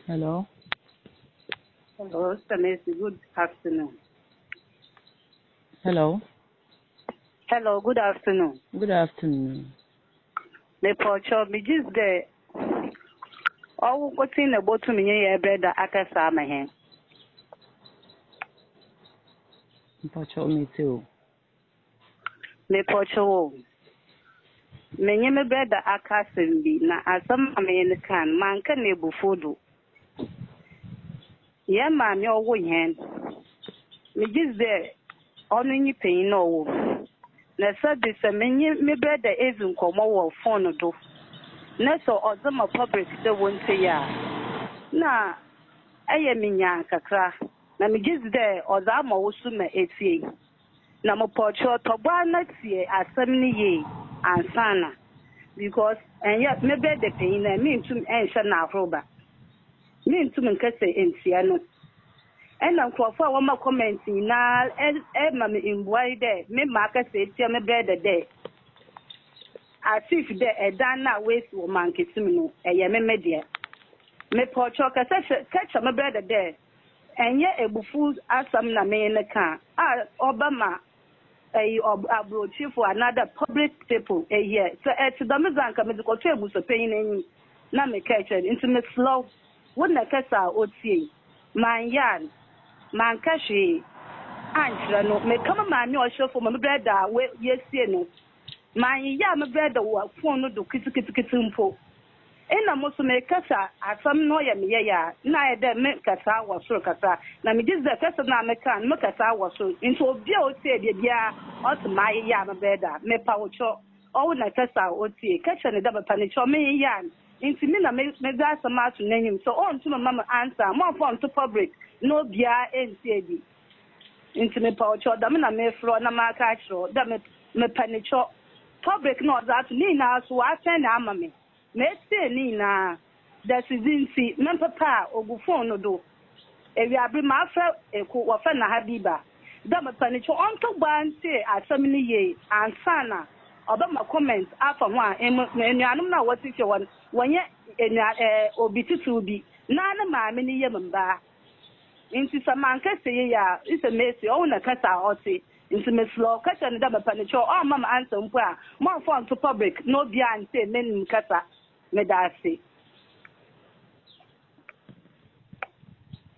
Hello. Hello, Stanesi. Good afternoon. Hello. Hello, good afternoon. Good afternoon. Me pocho me just the all what's in the bottom in your bread that I can say my hand. Mpacho me too. Me pocho me nyeme bread that I can say na asam me in the can man can nebu food. Yeah, man, your way hand. Me just the only pain no. Na said this a me bread that isn't come over phone do. Na so ozama public the won't say ya. Na eye minya kakra na me gives there ozama wosu na etie na mo pocho toba na tie asem ni ye ansana because enya me be the pain na me ntum enhye na ahroba me ntum nkese entia no ena nkrofo a woma comment na ma me imbuai de me ma kase etia me be de asif de edan na waste wo mankesim no eye me media me pocho kase catch me be de enye ebufu asam na me ne ka obama abrochifo another public people here so to the mezanka me ko to ebuso peyin enyi na me catch into me slow wona kasa otie man yan man kashi anchra no me kama man o shofo me breda we yesie no man ya me breda wo phone no do kitikiti mpo ina musu me kasa asam no ya me ya na ede me kasa wasoro kasa na me diz kasa na me kan me kasa wasoro into obi a otie bia otuma ya me breda me pawocho o na kasa otie kasa ne da ba panicho me ya into me na me da asama to nanyim so on to mama answer mo phone to public no bia entie bi into me pawocho da me na me fro na ma ka chro da me panicho public no that ni na so aten na ama me say ni na that is in see men papa ogufon no do ewi abri ma fa eko wo fa na habiba da me panicho on to gbanti asam ni ye ansana oba ma comment afa ho a enuanum na woti che wonye obi tutu bi na na ma me ni ye mba inti samanka sey ya ise mesi o na kasa oti inti meslo kasa ni da me panicho o mama answer mpo a mo phone to public no bia ante men kasa medase